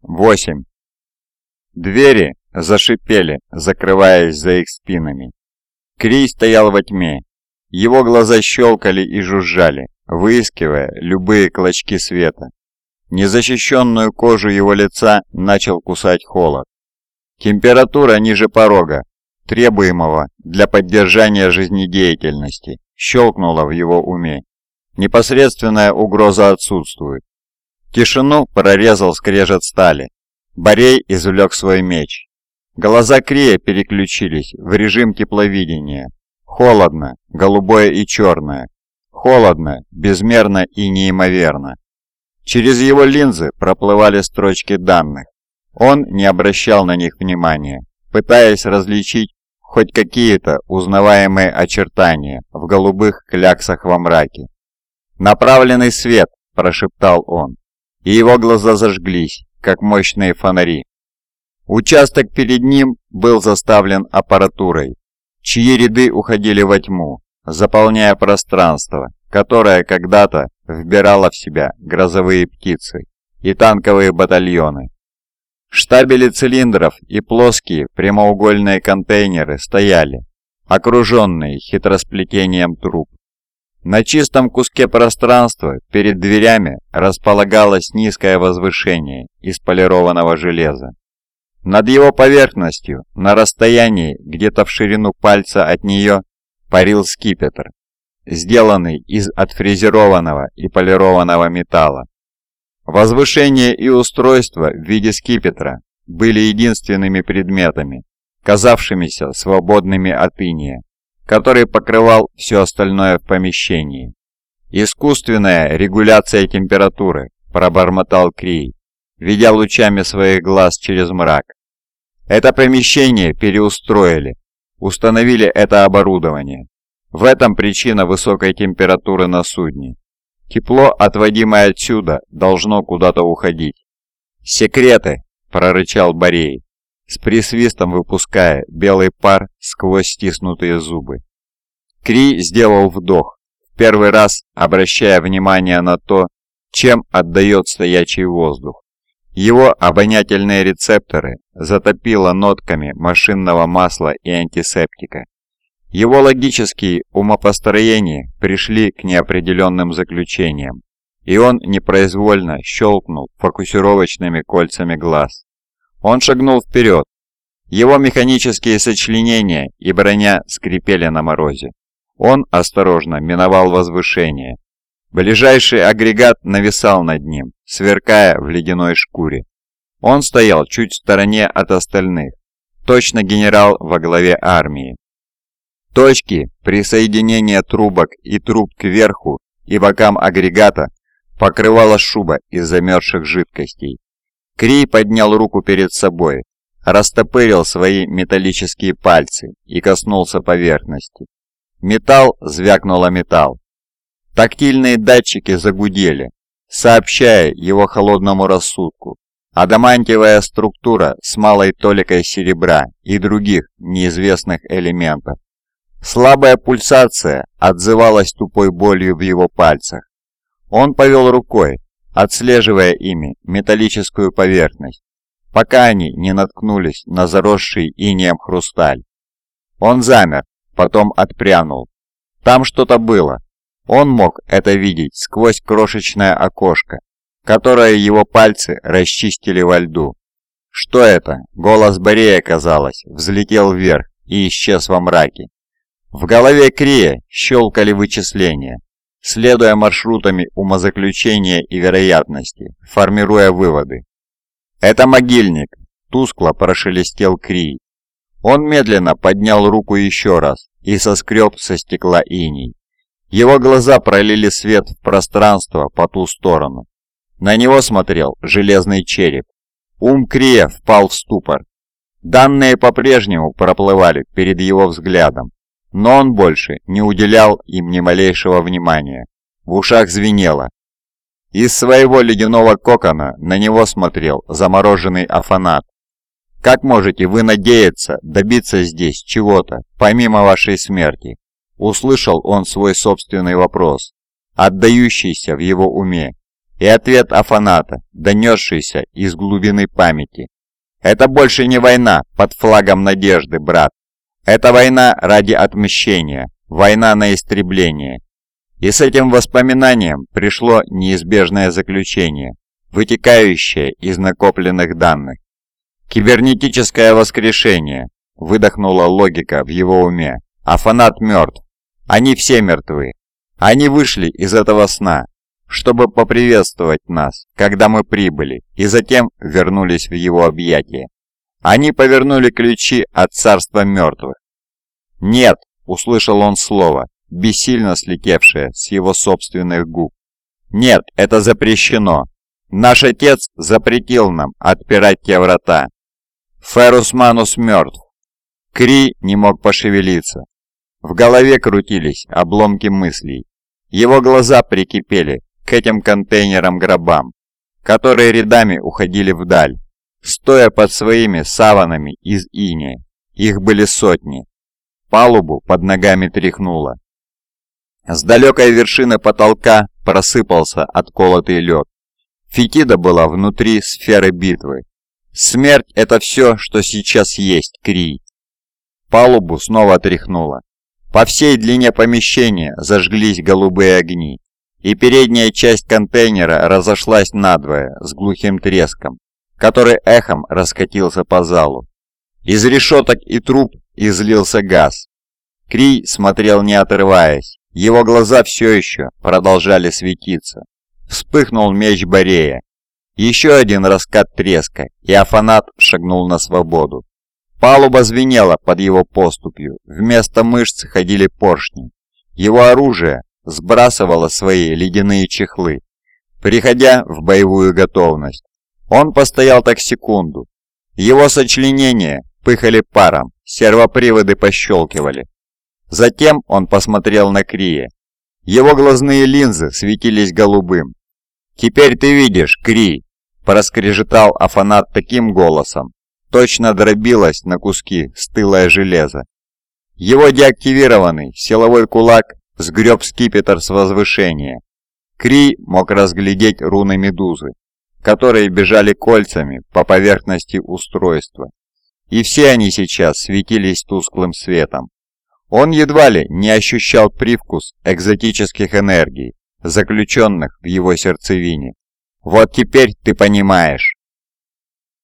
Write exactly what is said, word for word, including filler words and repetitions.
восемь. Двери зашипели, закрываясь за их спинами. Крий стоял во тьме. Его глаза щелкали и жужжали, выискивая любые клочки света. Незащищенную кожу его лица начал кусать холод. Температура ниже порога, требуемого для поддержания жизнедеятельности, щелкнула в его уме. Непосредственная угроза отсутствует. Тишину прорезал скрежет стали. Борей извлек свой меч. Глаза Крия переключились в режим тепловидения. Холодно, голубое и черное. Холодно, безмерно и неимоверно. Через его линзы проплывали строчки данных. Он не обращал на них внимания, пытаясь различить хоть какие-то узнаваемые очертания в голубых кляксах во мраке. «Направленный свет!» – прошептал он, и его глаза зажглись, как мощные фонари. Участок перед ним был заставлен аппаратурой, чьи ряды уходили во тьму, заполняя пространство, которое когда-то вбирало в себя грозовые птицы и танковые батальоны. Штабели цилиндров и плоские прямоугольные контейнеры стояли, окруженные хитросплетением труб. На чистом куске пространства перед дверями располагалось низкое возвышение из полированного железа. Над его поверхностью, на расстоянии где-то в ширину пальца от нее, парил скипетр, сделанный из отфрезерованного и полированного металла. Возвышение и устройство в виде скипетра были единственными предметами, казавшимися свободными от иния, который покрывал все остальное в помещении. «Искусственная регуляция температуры», – пробормотал Крий, ведя лучами своих глаз через мрак. «Это помещение переустроили, установили это оборудование. В этом причина высокой температуры на судне. Тепло, отводимое отсюда, должно куда-то уходить». «Секреты!» – прорычал Борей, с присвистом выпуская белый пар сквозь стиснутые зубы. Крий сделал вдох, в первый раз обращая внимание на то, чем отдает стоячий воздух. Его обонятельные рецепторы затопило нотками машинного масла и антисептика. Его логические умопостроения пришли к неопределенным заключениям, и он непроизвольно щелкнул фокусировочными кольцами глаз. Он шагнул вперед. Его механические сочленения и броня скрипели на морозе. Он осторожно миновал возвышение. Ближайший агрегат нависал над ним, сверкая в ледяной шкуре. Он стоял чуть в стороне от остальных, точно генерал во главе армии. Точки присоединения трубок и труб кверху и бокам агрегата покрывала шуба из замерзших жидкостей. Крий поднял руку перед собой, растопырил свои металлические пальцы и коснулся поверхности. Металл звякнул о металл. Тактильные датчики загудели, сообщая его холодному рассудку. Адамантиевая структура с малой толикой серебра и других неизвестных элементов. Слабая пульсация отзывалась тупой болью в его пальцах. Он повел рукой, отслеживая ими металлическую поверхность, пока они не наткнулись на заросший инеем хрусталь. Он замер, потом отпрянул. Там что-то было. Он мог это видеть сквозь крошечное окошко, которое его пальцы расчистили во льду. Что это? Голос Борея, казалось, взлетел вверх и исчез во мраке. В голове Крия щелкали вычисления, следуя маршрутами умозаключения и вероятности, формируя выводы. «Это могильник», – тускло прошелестел Крий. Он медленно поднял руку еще раз и соскреб со стекла иней. Его глаза пролили свет в пространство по ту сторону. На него смотрел железный череп. Ум Крия впал в ступор. Данные по-прежнему проплывали перед его взглядом, но он больше не уделял им ни малейшего внимания. В ушах звенело. Из своего ледяного кокона на него смотрел замороженный Афанат. «Как можете вы надеяться добиться здесь чего-то, помимо вашей смерти?» Услышал он свой собственный вопрос, отдающийся в его уме. И ответ Афаната, донесшийся из глубины памяти. «Это больше не война под флагом надежды, брат. Это война ради отмщения, война на истребление». И с этим воспоминанием пришло неизбежное заключение, вытекающее из накопленных данных. «Кибернетическое воскрешение», — выдохнула логика в его уме. «Афанат мертв. Они все мертвы. Они вышли из этого сна, чтобы поприветствовать нас, когда мы прибыли, и затем вернулись в его объятия. Они повернули ключи от царства мертвых». «Нет», — услышал он слово, бессильно слетевшее с его собственных губ. «Нет, это запрещено. Наш отец запретил нам отпирать те врата. Феррус Манус мертв». Кри не мог пошевелиться. В голове крутились обломки мыслей. Его глаза прикипели к этим контейнерам-гробам, которые рядами уходили вдаль, стоя под своими саванами из инея. Их были сотни. Палубу под ногами тряхнуло. С далекой вершины потолка просыпался отколотый лед. Фетида была внутри сферы битвы. Смерть — это все, что сейчас есть, Крий. Палубу снова тряхнуло. По всей длине помещения зажглись голубые огни, и передняя часть контейнера разошлась надвое с глухим треском, который эхом раскатился по залу. Из решеток и труб излился газ. Крий смотрел не отрываясь. Его глаза все еще продолжали светиться. Вспыхнул меч Борея. Еще один раскат треска, и Афанат шагнул на свободу. Палуба звенела под его поступью, вместо мышц ходили поршни. Его оружие сбрасывало свои ледяные чехлы, приходя в боевую готовность. Он постоял так секунду. Его сочленения пыхали паром, сервоприводы пощелкивали. Затем он посмотрел на Крия. Его глазные линзы светились голубым. «Теперь ты видишь, Кри!» – проскрежетал Афанат таким голосом. Точно дробилось на куски стылое железо. Его деактивированный силовой кулак сгреб скипетр с возвышения. Кри мог разглядеть руны медузы, которые бежали кольцами по поверхности устройства. И все они сейчас светились тусклым светом. Он едва ли не ощущал привкус экзотических энергий, заключенных в его сердцевине. «Вот теперь ты понимаешь».